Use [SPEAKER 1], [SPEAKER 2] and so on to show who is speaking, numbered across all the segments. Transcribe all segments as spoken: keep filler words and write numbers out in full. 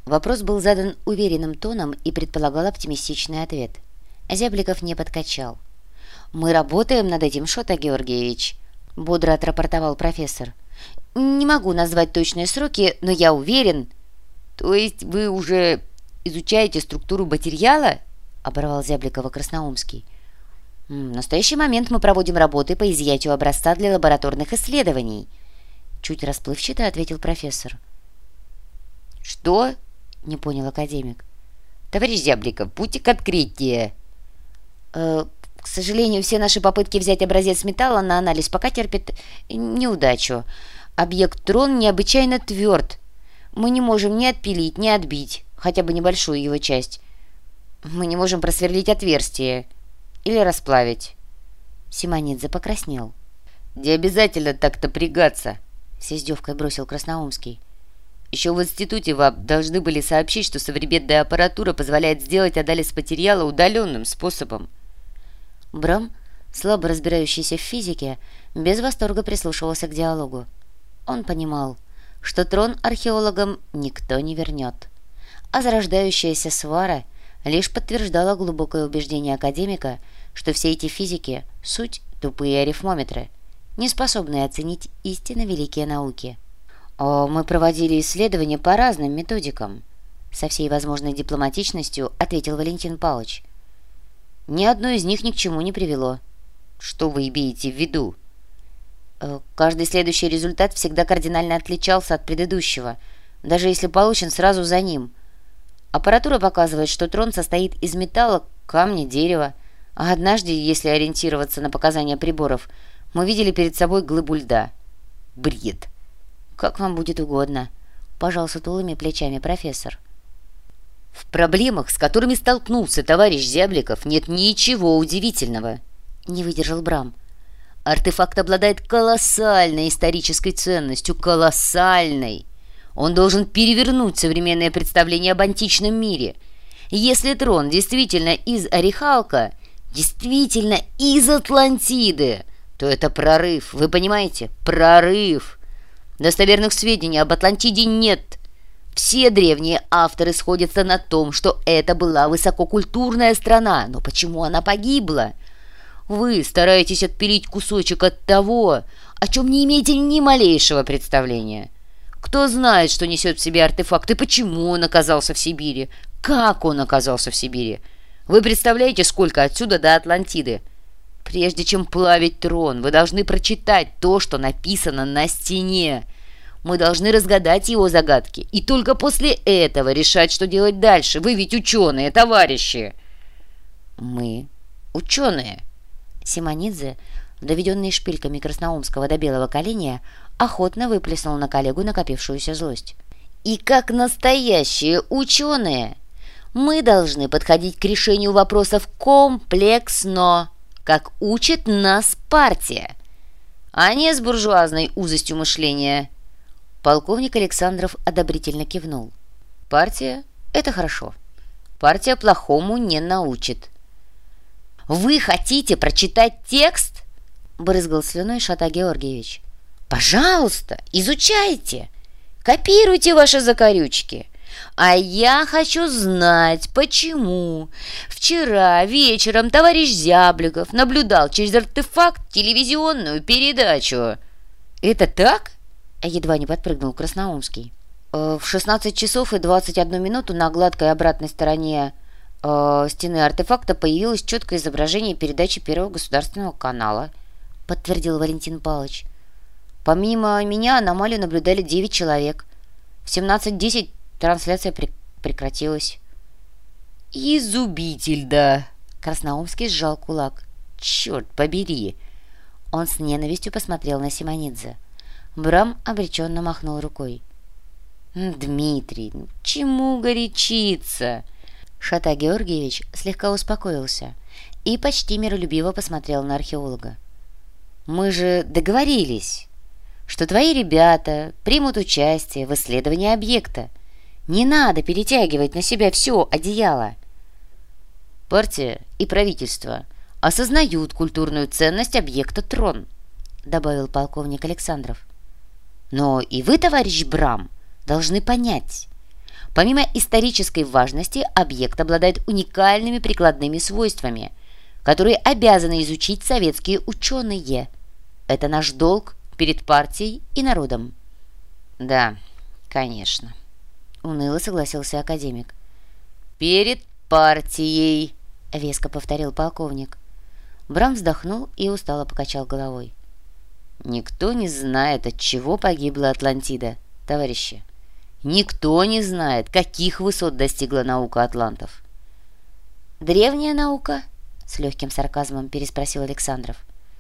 [SPEAKER 1] Вопрос был задан уверенным тоном и предполагал оптимистичный ответ. Зябликов не подкачал. «Мы работаем над этим, Шота Георгиевич», — бодро отрапортовал профессор. «Не могу назвать точные сроки, но я уверен». «То есть вы уже изучаете структуру материала?» — оборвал Зябликова Красноумский. «В настоящий момент мы проводим работы по изъятию образца для лабораторных исследований», — чуть расплывчато ответил профессор. «Что?» — не понял академик. «Товарищ Зябликов, будьте конкретнее». Э, «К сожалению, все наши попытки взять образец металла на анализ пока терпят неудачу. Объект трон необычайно тверд. Мы не можем ни отпилить, ни отбить хотя бы небольшую его часть. Мы не можем просверлить отверстие или расплавить». Симонидзе покраснел. «Не обязательно так напрягаться», — с издевкой бросил Красноумский. «Еще в институте вам должны были сообщить, что современная аппаратура позволяет сделать анализ материала удаленным способом». Брам, слабо разбирающийся в физике, без восторга прислушивался к диалогу. Он понимал, что трон археологам никто не вернет, а зарождающаяся свара лишь подтверждала глубокое убеждение академика, что все эти физики — суть тупые арифмометры, не способные оценить истинно великие науки. «О, мы проводили исследования по разным методикам», — со всей возможной дипломатичностью ответил Валентин Павлович. «Ни одно из них ни к чему не привело». «Что вы имеете в виду?» «Каждый следующий результат всегда кардинально отличался от предыдущего, даже если получен сразу за ним. Аппаратура показывает, что трон состоит из металла, камня, дерева, а однажды, если ориентироваться на показания приборов, мы видели перед собой глыбу льда». «Бред!» «Как вам будет угодно», — пожал сутулыми плечами профессор. «В проблемах, с которыми столкнулся товарищ Зябликов, нет ничего удивительного», — не выдержал Брам. «Артефакт обладает колоссальной исторической ценностью, колоссальной. Он должен перевернуть современное представление об античном мире. Если трон действительно из Орехалка, действительно из Атлантиды, то это прорыв, вы понимаете? Прорыв! Достоверных сведений об Атлантиде нет. Все древние авторы сходятся на том, что это была высококультурная страна. Но почему она погибла? Вы стараетесь отпилить кусочек от того, о чем не имеете ни малейшего представления. Кто знает, что несет в себе артефакт и почему он оказался в Сибири? Как он оказался в Сибири? Вы представляете, сколько отсюда до Атлантиды? Прежде чем плавить трон, вы должны прочитать то, что написано на стене. Мы должны разгадать его загадки, и только после этого решать, что делать дальше. Вы ведь ученые, товарищи!» «Мы ученые!» Симонидзе, доведенный шпильками Красноумского до белого коленя, охотно выплеснул на коллегу накопившуюся злость. «И как настоящие ученые мы должны подходить к решению вопросов комплексно, как учит нас партия, а не с буржуазной узостью мышления». Полковник Александров одобрительно кивнул. «Партия — это хорошо. Партия плохому не научит». «Вы хотите прочитать текст?» — брызгал слюной Шота Георгиевич. «Пожалуйста, изучайте, копируйте ваши закорючки. А я хочу знать, почему вчера вечером товарищ Зябликов наблюдал через артефакт телевизионную передачу». «Это так?» — едва не подпрыгнул Красноумский. «В шестнадцать часов и двадцать одну минуту на гладкой обратной стороне э, стены артефакта появилось четкое изображение передачи Первого государственного канала», — подтвердил Валентин Павлович. «Помимо меня аномалию наблюдали девять человек. В семнадцать десять трансляция при- прекратилась». «Изубитель, да!» — Красноумский сжал кулак. «Черт побери!» Он с ненавистью посмотрел на Симонидзе. Брам обреченно махнул рукой. «Дмитрий, чему горячиться?» Шота Георгиевич слегка успокоился и почти миролюбиво посмотрел на археолога. «Мы же договорились, что твои ребята примут участие в исследовании объекта. Не надо перетягивать на себя все одеяло». «Партия и правительство осознают культурную ценность объекта трон», — добавил полковник Александров. «Но и вы, товарищ Брам, должны понять, Помимо исторической важности, объект обладает уникальными прикладными свойствами, которые обязаны изучить советские ученые. Это наш долг перед партией и народом. «Да, конечно», — уныло согласился академик. «Перед партией», — веско повторил полковник. Брам вздохнул и устало покачал головой. «Никто не знает, от чего погибла Атлантида, товарищи. Никто не знает, каких высот достигла наука атлантов». «Древняя наука?» — с легким сарказмом переспросил Александров.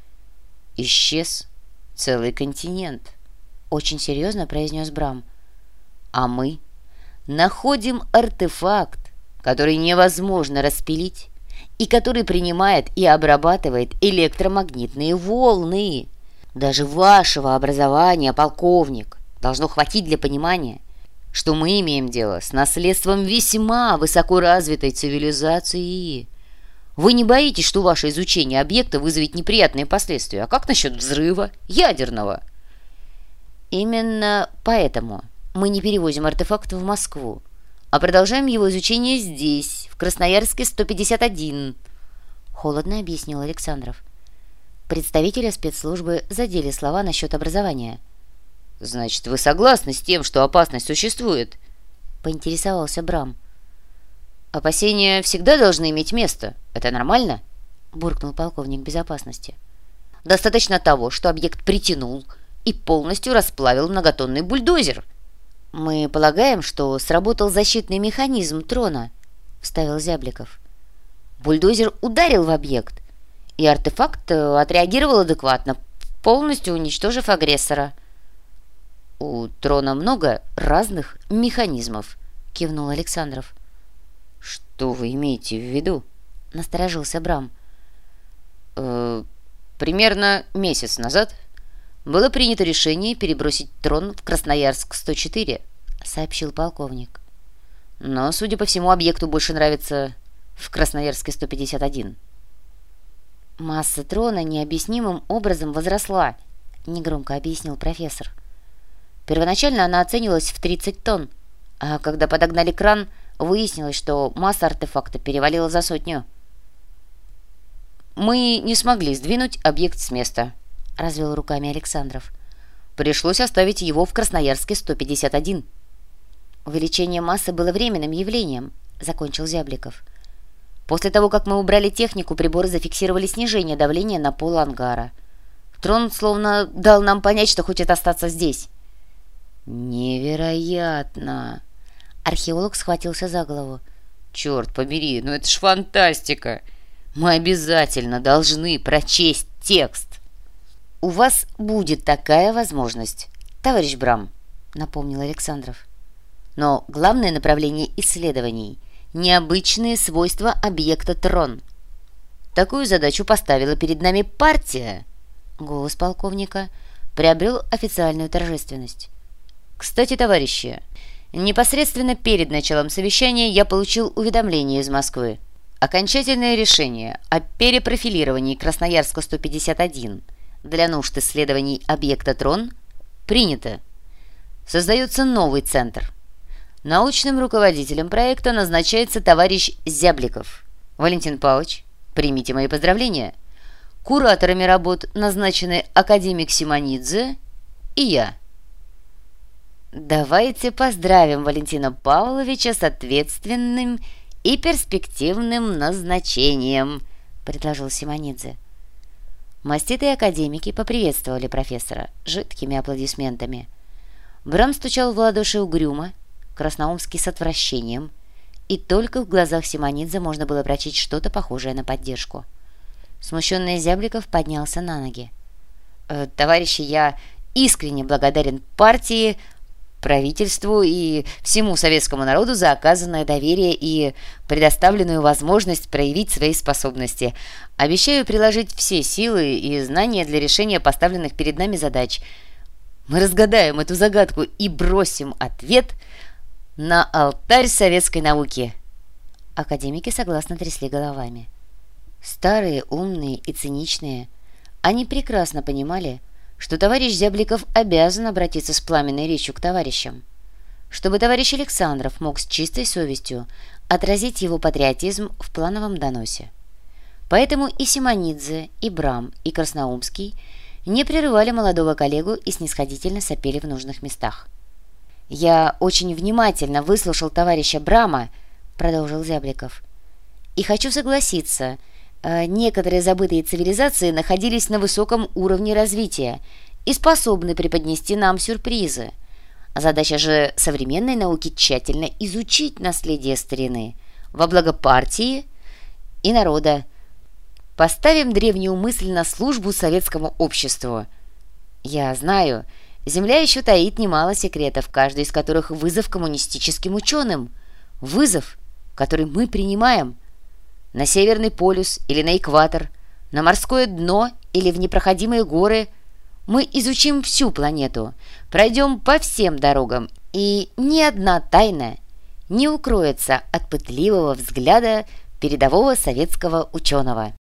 [SPEAKER 1] «Исчез целый континент», — очень серьезно произнес Брам. «А мы находим артефакт, который невозможно распилить и который принимает и обрабатывает электромагнитные волны. Даже вашего образования, полковник, должно хватить для понимания, что мы имеем дело с наследством весьма высокоразвитой цивилизации. Вы не боитесь, что ваше изучение объекта вызовет неприятные последствия? А как насчет взрыва ядерного?» «Именно поэтому мы не перевозим артефакт в Москву, а продолжаем его изучение здесь, в Красноярске сто пятьдесят один», — холодно объяснил Александров. Представители спецслужбы задели слова насчет образования. «Значит, вы согласны с тем, что опасность существует?» — поинтересовался Брам. «Опасения всегда должны иметь место. Это нормально?» — буркнул полковник безопасности. «Достаточно того, что объект притянул и полностью расплавил многотонный бульдозер». «Мы полагаем, что сработал защитный механизм трона», — вставил Зябликов. «Бульдозер ударил в объект, и артефакт отреагировал адекватно, полностью уничтожив агрессора». «У трона много разных механизмов», — кивнул Александров. «Что вы имеете в виду?» — насторожился Брам. «Э, «Примерно месяц назад было принято решение перебросить трон в Красноярск сто четыре», — сообщил полковник. «Но, судя по всему, объекту больше нравится в Красноярске сто пятьдесят один». «Масса трона необъяснимым образом возросла», — негромко объяснил профессор. «Первоначально она оценивалась в тридцать тонн, а когда подогнали кран, выяснилось, что масса артефакта перевалила за сотню». «Мы не смогли сдвинуть объект с места», — развел руками Александров. «Пришлось оставить его в Красноярске сто пятьдесят один». «Увеличение массы было временным явлением», — закончил Зябликов. «После того, как мы убрали технику, приборы зафиксировали снижение давления на пол ангара. Трон словно дал нам понять, что хочет остаться здесь». «Невероятно!» Археолог схватился за голову. «Черт побери, ну это ж фантастика! Мы обязательно должны прочесть текст!» «У вас будет такая возможность, товарищ Брам», — напомнил Александров. «Но главное направление исследований — необычные свойства объекта трон. Такую задачу поставила перед нами партия». Голос полковника приобрел официальную торжественность. «Кстати, товарищи, непосредственно перед началом совещания я получил уведомление из Москвы. Окончательное решение о перепрофилировании Красноярска сто пятьдесят один для нужд исследований объекта трон принято. Создается новый центр. Научным руководителем проекта назначается товарищ Зябликов. Валентин Павлович, примите мои поздравления. Кураторами работ назначены академик Симонидзе и я». «Давайте поздравим Валентина Павловича с ответственным и перспективным назначением», — предложил Симонидзе. Маститые академики поприветствовали профессора жидкими аплодисментами. Брам стучал в ладоши угрюмо, Красноумский с отвращением, и только в глазах Симонидзе можно было прочесть что-то похожее на поддержку. Смущенный Зябликов поднялся на ноги. «Э, «Товарищи, я искренне благодарен партии, правительству и всему советскому народу за оказанное доверие и предоставленную возможность проявить свои способности. Обещаю приложить все силы и знания для решения поставленных перед нами задач. Мы разгадаем эту загадку и бросим ответ на алтарь советской науки». Академики согласно трясли головами. Старые, умные и циничные, они прекрасно понимали, что товарищ Зябликов обязан обратиться с пламенной речью к товарищам. чтобы товарищ Александров мог с чистой совестью отразить его патриотизм в плановом доносе. Поэтому и Симонидзе, и Брам, и Красноумский не прерывали молодого коллегу и снисходительно сопели в нужных местах. «Я очень внимательно выслушал товарища Брама», — продолжил Зябликов, — «и хочу согласиться, некоторые забытые цивилизации находились на высоком уровне развития и способны преподнести нам сюрпризы. Задача же современной науки тщательно изучить наследие старины во благо партии и народа. Поставим древнюю мысль на службу советскому обществу. Я знаю, Земля еще таит немало секретов, каждый из которых вызов коммунистическим ученым. Вызов, который мы принимаем. На Северный полюс или на экватор, на морское дно или в непроходимые горы мы изучим всю планету, пройдем по всем дорогам, и ни одна тайна не укроется от пытливого взгляда передового советского ученого.